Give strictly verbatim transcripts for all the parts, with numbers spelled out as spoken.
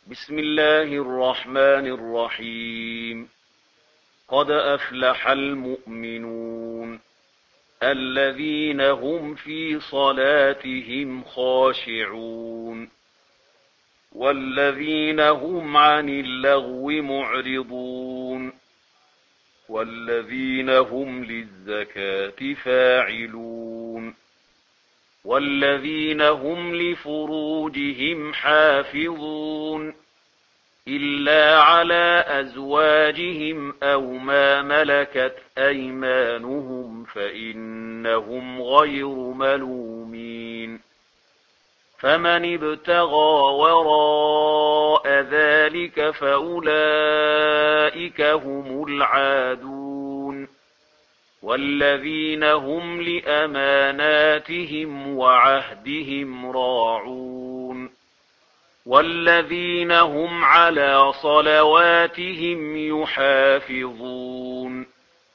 بسم الله الرحمن الرحيم. قد أفلح المؤمنون الذين هم في صلاتهم خاشعون والذين هم عن اللغو معرضون والذين هم للزكاة فاعلون والذين هم لفروجهم حافظون إلا على أزواجهم أو ما ملكت أيمانهم فإنهم غير ملومين. فمن ابتغى وراء ذلك فأولئك هم العادون والذين هم لأماناتهم وعهدهم راعون والذين هم على صلواتهم يحافظون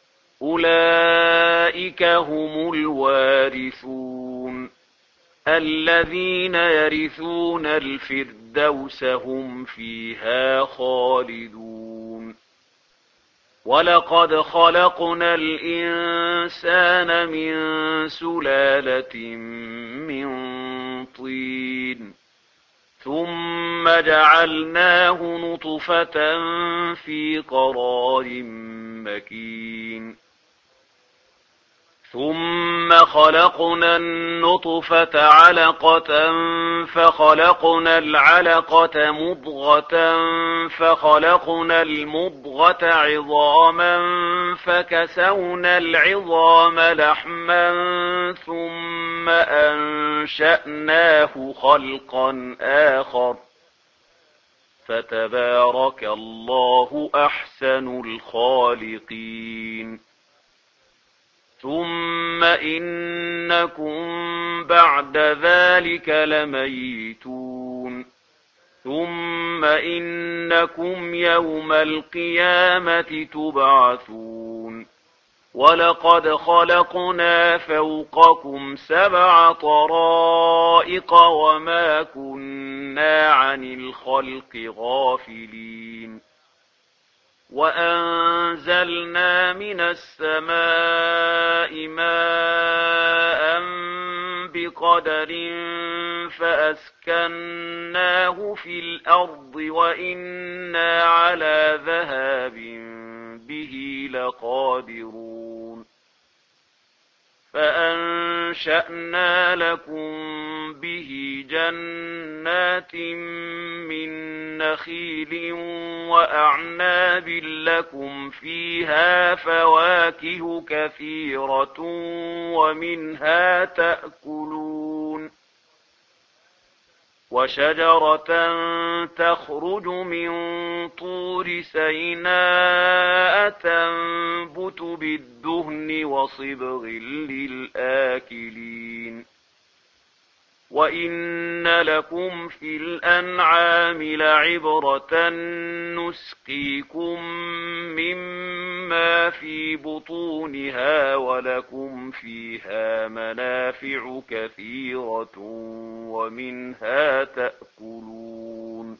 أولئك هم الوارثون الذين يرثون الفردوس هم فيها خالدون. ولقد خلقنا الإنسان من سلالة من طين ثم جعلناه نطفة في قرار مكين ثم خلقنا النطفة علقة فخلقنا العلقة مضغة فخلقنا المضغة عظاما فكسونا العظام لحما ثم أنشأناه خلقا آخر فتبارك الله أحسن الخالقين. ثم إنكم بعد ذلك لميتون ثم إنكم يوم القيامة تبعثون. ولقد خلقنا فوقكم سبع طرائق وما كنا عن الخلق غافلين. وأنزلنا من السماء ماء بقدر فأسكناه في الأرض وإنا على ذهاب به لقادرون. فأنشأنا لكم به جنات من نخيل وأعناب لكم فيها فواكه كثيرة ومنها تأكلون. وشجرة تخرج من طور سيناء تنبت بالدهن وصبغ للآكلين. وإن لكم في الأنعام لعبرة نسقيكم مما في بطونها ولكم فيها منافع كثيرة ومنها تأكلون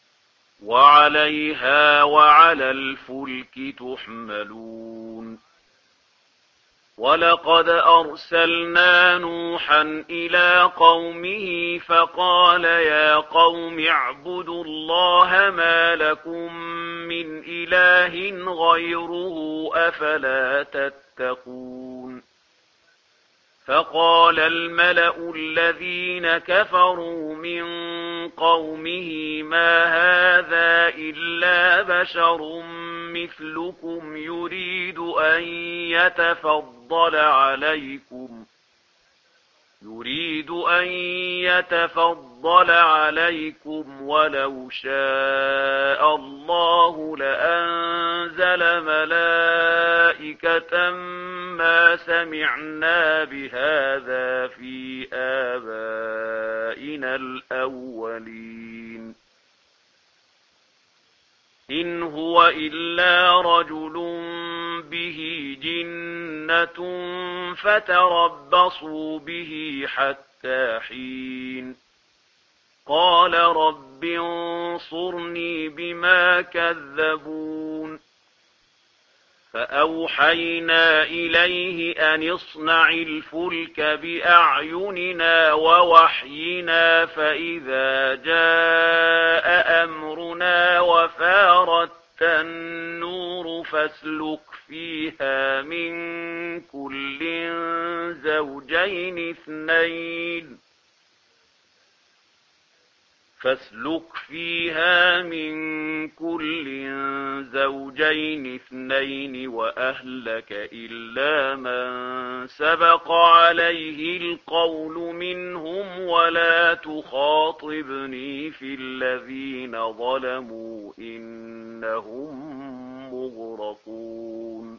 وعليها وعلى الفلك تحملون. ولقد أرسلنا نوحا إلى قومه فقال يا قوم اعبدوا الله ما لكم من إله غيره أفلا تتقون. فقال الملأ الذين كفروا من قومه ما هذا إلا بشر مثلكم يريد أن يتفضل عليكم يريد أن يتفضل عليكم ولو شاء الله لأنزل ملائكة ما سمعنا بهذا في آبائنا الأولين إن هو إلا رجل به جنة فتربصوا به حتى حين قال رب انصرني بما كذبون فأوحينا إليه أن اصنع الفلك بأعيننا ووحينا فإذا جاء أمرنا وفارت النور فاسلك فيها من كل زوجين اثنين فاسلك فيها من كل زوجين اثنين وأهلك إلا من سبق عليه القول منهم ولا تخاطبني في الذين ظلموا إنهم مغرقون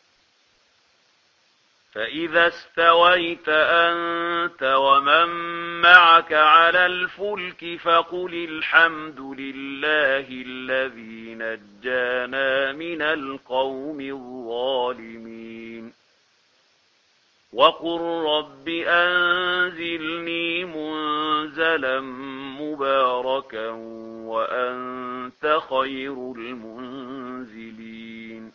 فإذا استويت أنت ومن معك على الفلك فقل الحمد لله الذي نجانا من القوم الظالمين وقل رب أنزلني منزلا مباركا وأنت خير المنزلين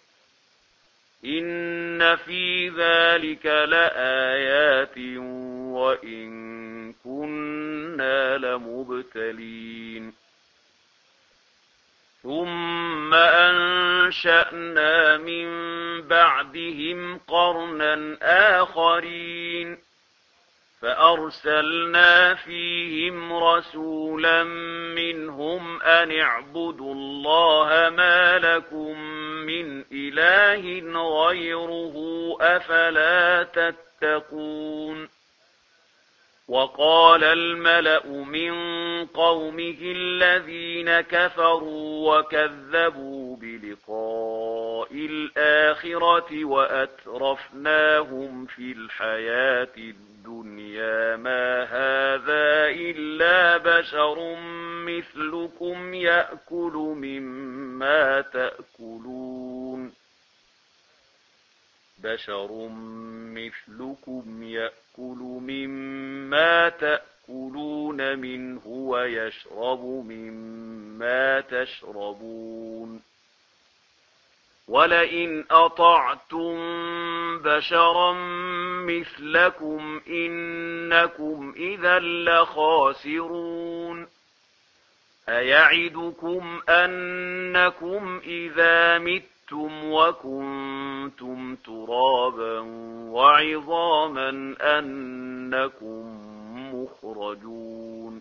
إن في ذلك لآيات وإن كنا لمبتلين ثم أنشأنا من بعدهم قرنا آخرين فأرسلنا فيهم رسولا منهم أن اعبدوا الله ما لكم من إله غيره أفلا تتقون وقال الملأ من قومه الذين كفروا وكذبوا بلقاء الآخرة وأترفناهم في الحياة الدنيا ما هذا إلا بشر مثلكم يأكل مما تأكلون بشر مثلكم يأكل مما تأكلون منه ويشرب مما تشربون ولئن أطعتم بشرا مثلكم إنكم إذا لخاسرون أيعدكم أنكم إذا متم وكنتم ترابا وعظاما أنكم مخرجون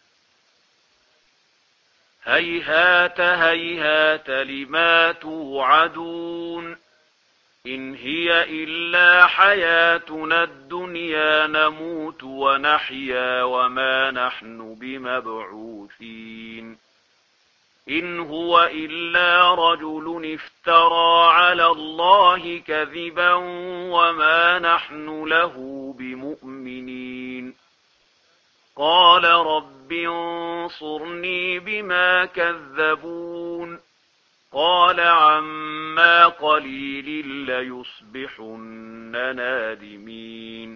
هيهات هيهات لما توعدون إن هي إلا حياتنا الدنيا نموت ونحيا وما نحن بمبعوثين إن هو إلا رجل افترى على الله كذبا وما نحن له بمؤمنين قال رب انصرني بما كذبون قال عما قليل ليصبحن نادمين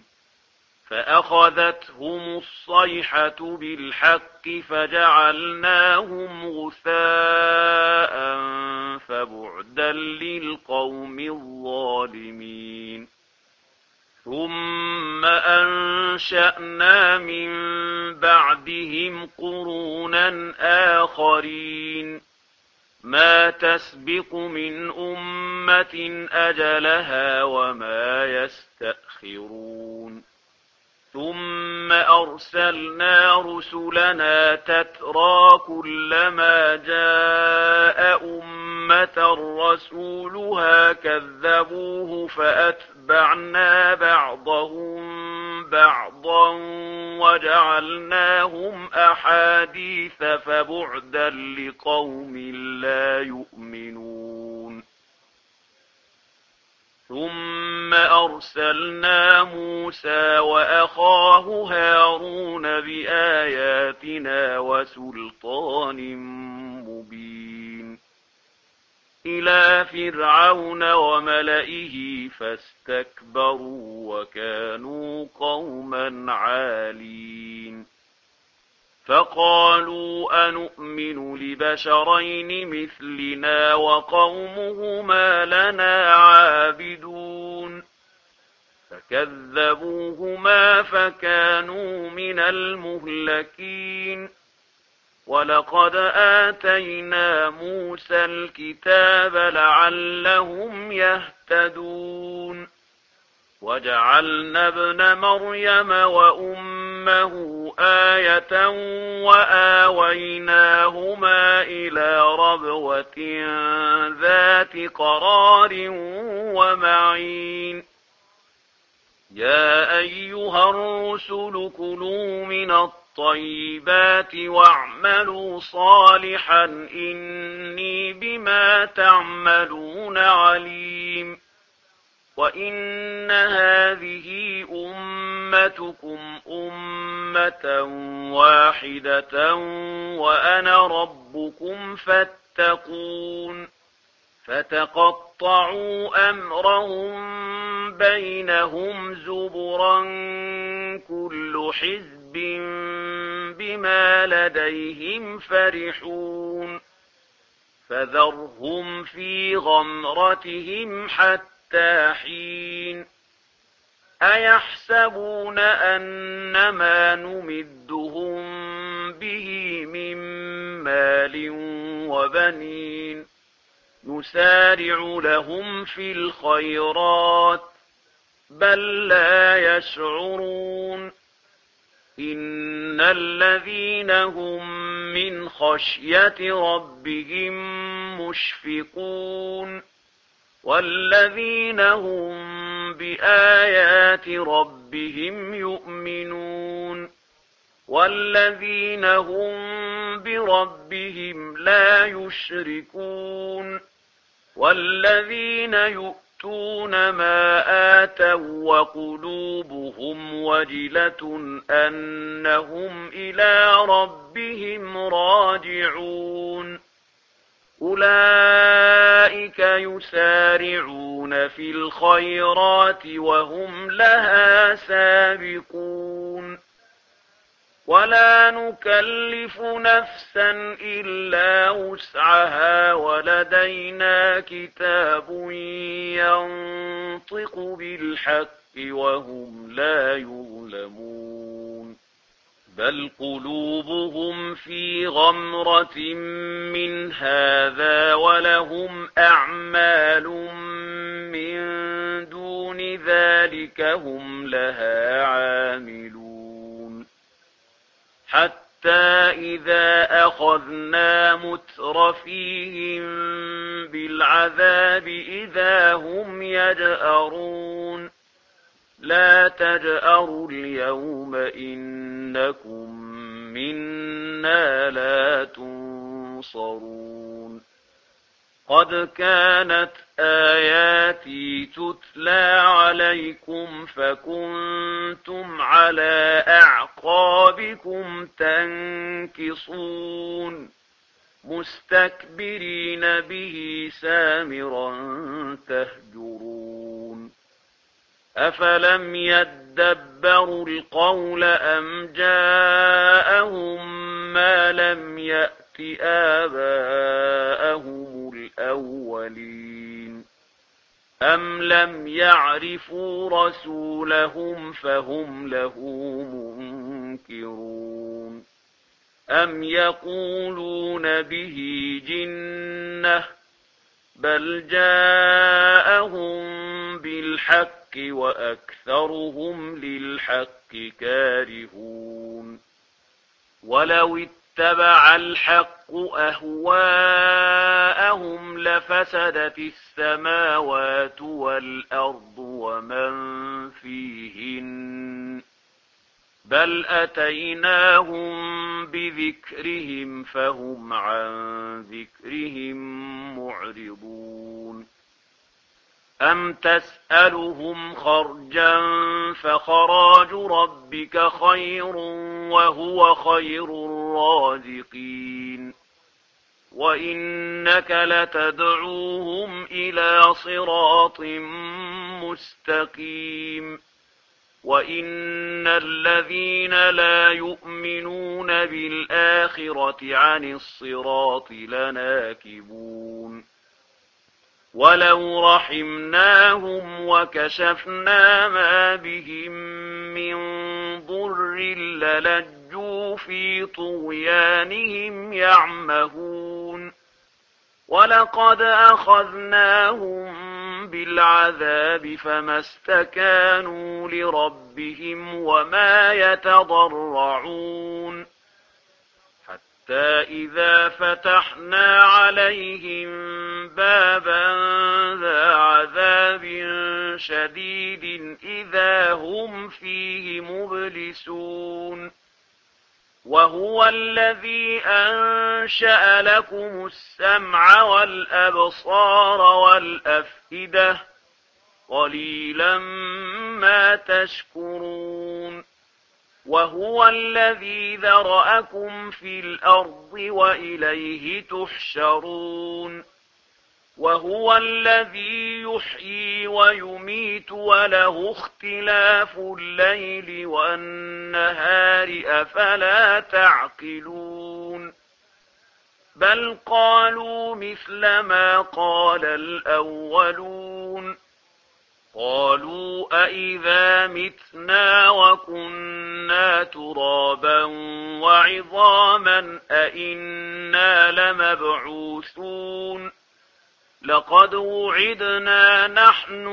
فأخذتهم الصيحة بالحق فجعلناهم غثاء فبعدا للقوم الظالمين ثم أنشأنا من بعدهم قرونا آخرين ما تسبق من أمة أجلها وما يستأخرون ثم أرسلنا رسلنا تترى كلما جاء أمة رسولها كذبوه فأتبعنا بعضهم بعضا وجعلناهم أحاديث فبعدا لقوم لا يؤمنون ثم أرسلنا موسى وأخاه هارون بآياتنا وسلطان مبين إلى فرعون وملئه فاستكبروا وكانوا قوما عالين فقالوا أنؤمن لبشرين مثلنا وقومهما لنا عابدون فكذبوهما فكانوا من المهلكين ولقد آتينا موسى الكتاب لعلهم يهتدون وجعلنا ابن مريم وأمه آية وآويناهما إلى ربوة ذات قرار ومعين يا أيها الرسل كلوا من الطيبات واعملوا صالحا إني بما تعملون عليم وإن هذه أمتكم أمة واحدة وأنا ربكم فاتقون فتقطعوا أمرهم بينهم زبرا كل حزب بما لديهم فرحون فذرهم في غمرتهم حتى حين أيحسبون أن ما نمدهم به من مال وبنين نسارع لهم في الخيرات بل لا يشعرون إن الذين هم من خشية ربهم مشفقون والذين هم بآيات ربهم يؤمنون والذين هم بربهم لا يشركون والذين يؤتون ما آتوا وقلوبهم وجلة أنهم إلى ربهم راجعون أولئك يسارعون في الخيرات وهم لها سابقون ولا نكلف نفسا إلا وسعها ولدينا كتاب ينطق بالحق وهم لا يظلمون بل قلوبهم في غمرة من هذا ولهم أعمال من دون ذلك هم لها عاملون حتى إذا أخذنا مترفيهم بالعذاب إذا هم يجأرون لا تجأروا اليوم إنكم منا لا تنصرون قد كانت آياتي تتلى عليكم فكنتم على أعقابكم تنكصون مستكبرين به سامرا تهجرون أفلم يدبروا القول أم جاءهم ما لم يأت آباءهم الأولين أم لم يعرفوا رسولهم فهم له منكرون أم يقولون به جنة بل جاءهم بالحق وأكثرهم للحق كارهون ولو اتبع الحق أهواءهم لفسدت السماوات والأرض ومن فيهن بل أتيناهم بذكرهم فهم عن ذكرهم معرضون أم تسألهم خرجا فخراج ربك خير وهو خير الرازقين وإنك لتدعوهم إلى صراط مستقيم وإن الذين لا يؤمنون بالآخرة عن الصراط لناكبون ولو رحمناهم وكشفنا ما بهم من ضر للجوا في طغيانهم يعمهون ولقد أخذناهم بالعذاب فما استكانوا لربهم وما يتضرعون حتى إذا فتحنا عليهم بابا ذا عذاب شديد إذا هم فيه مبلسون وهو الذي أنشأ لكم السمع والأبصار والأفئدة قليلا ما تشكرون وهو الذي ذرأكم في الأرض وإليه تحشرون وهو الذي يحيي ويميت وله اختلاف الليل والنهار أفلا تعقلون بل قالوا مثل ما قال الأولون قالوا أئذا متنا وكنا ترابا وعظاما أئنا لمبعوثون لقد وعدنا نحن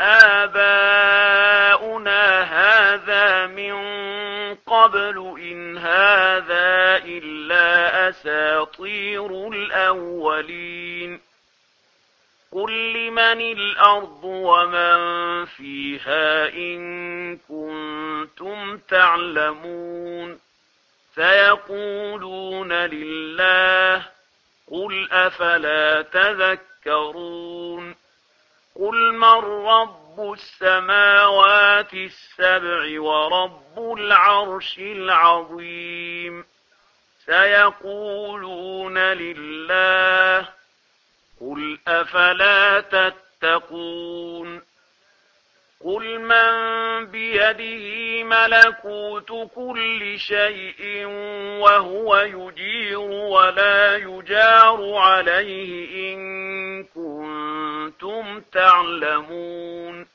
وآباؤنا هذا من قبل إن هذا إلا أساطير الأولين قل لمن الأرض ومن فيها إن كنتم تعلمون سيقولون لله قل أفلا تذكرون قل من رب السماوات السبع ورب العرش العظيم سيقولون لله قل أفلا تتقون قل من بيده ملكوت كل شيء وهو يجير ولا يجار عليه إن كنتم تعلمون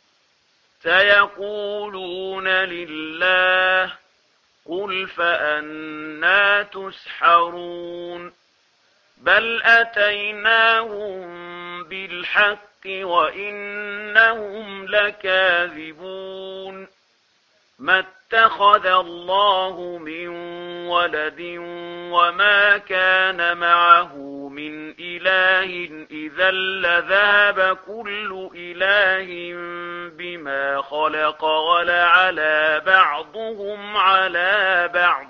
سيقولون لله قل فأنى تسحرون بل أتيناهم بالحق وإنهم لكاذبون ما اتخذ الله من ولد وما كان معه من إله إذا لذهب كل إله بما خلق ولعلى بعضهم على بعض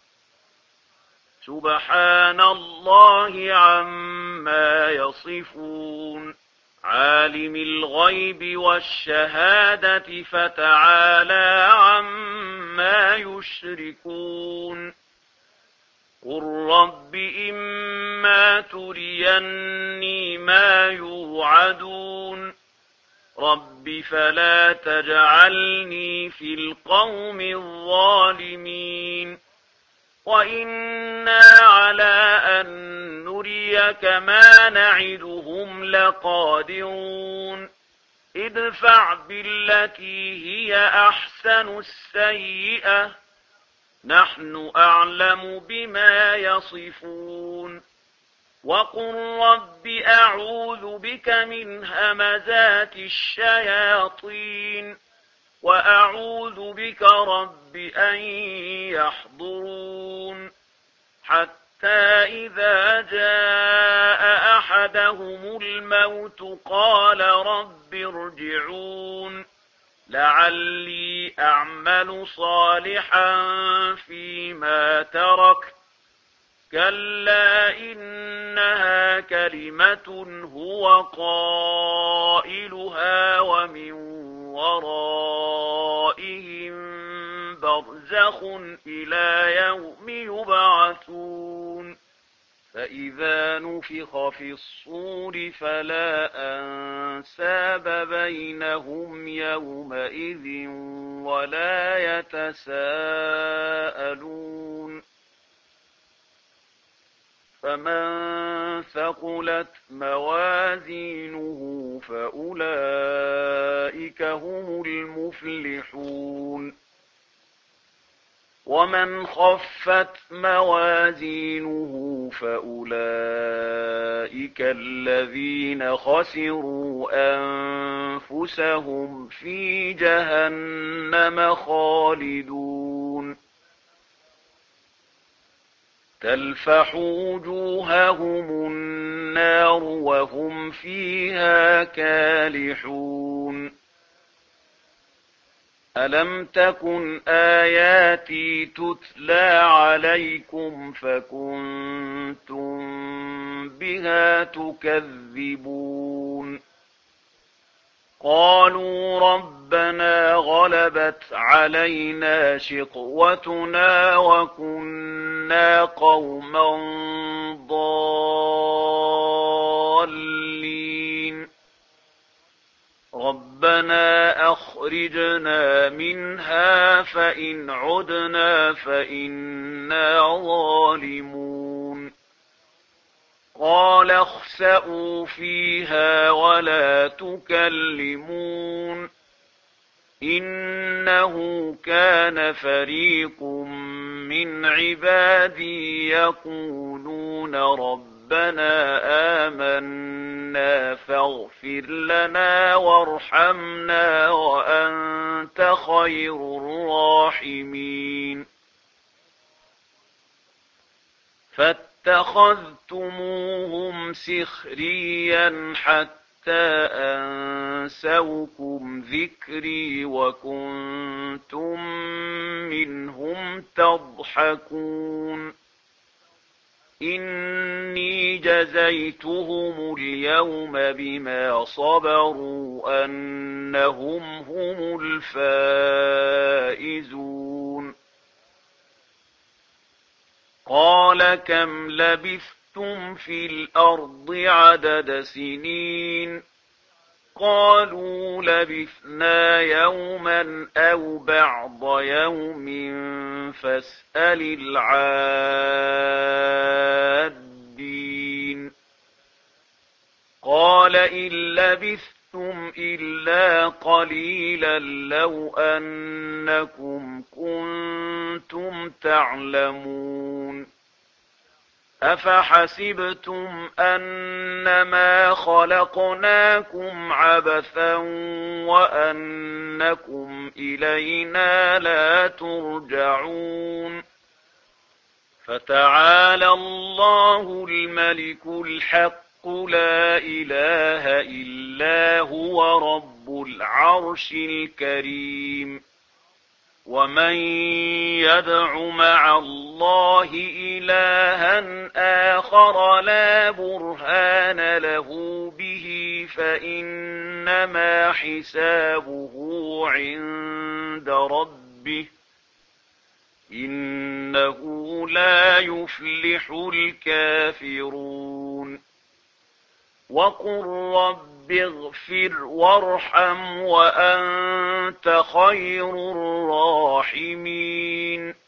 سبحان الله عما يصفون عالم الغيب والشهادة فتعالى عما يشركون قل رب إما تريني ما يوعدون رب فلا تجعلني في القوم الظالمين وإنا على أن نريك ما نعدهم لقادرون ادفع بالتي هي أحسن السيئة نحن أعلم بما يصفون وقل رب أعوذ بك من همزات الشياطين وأعوذ بك رب أن يحضرون حتى إذا جاء أحدهم الموت قال رب ارجعون لعلي أعمل صالحا فيما تركت كلا إنها كلمة هو قائلها ومن ورائهم برزخ إلى يوم يبعثون فإذا نفخ في الصور فلا أنساب بينهم يومئذ ولا يتساءلون فمن ثقلت موازينه فأولئك هم المفلحون ومن خفت موازينه فأولئك الذين خسروا أنفسهم في جهنم خالدون تلفح وجوههم النار وهم فيها كالحون ألم تكن آياتي تتلى عليكم فكنتم بها تكذبون قالوا ربنا غلبت علينا شقوتنا وكنا قوما ضالين ربنا أخرجنا منها فإن عدنا فإنا ظالمون قال اخسئوا فيها ولا تكلمون إنه كان فريق من عبادي يقولون ربنا آمنا فاغفر لنا وارحمنا وأنت خير الراحمين فاتخذتموهم سخريا حتى أنسوكم ذكري وكنتم منهم تضحكون إني جزيتهم اليوم بما صبروا أنهم هم الفائزون قال كم لبثتم في الأرض عدد سنين قالوا لبثنا يوما أو بعض يوم فاسأل العادين قال إن لبثتم إلا قليلا لو أنكم كنتم تعلمون أفحسبتم أنما خلقناكم عبثا وأنكم إلينا لا ترجعون فتعالى الله الملك الحق لا إله إلا هو رب العرش الكريم ومن يدع مع الله إلها آخر لا برهان له به فإنما حسابه عند ربه إنه لا يفلح الكافرون وقل رب اغفر وارحم وأنت خير الراحمين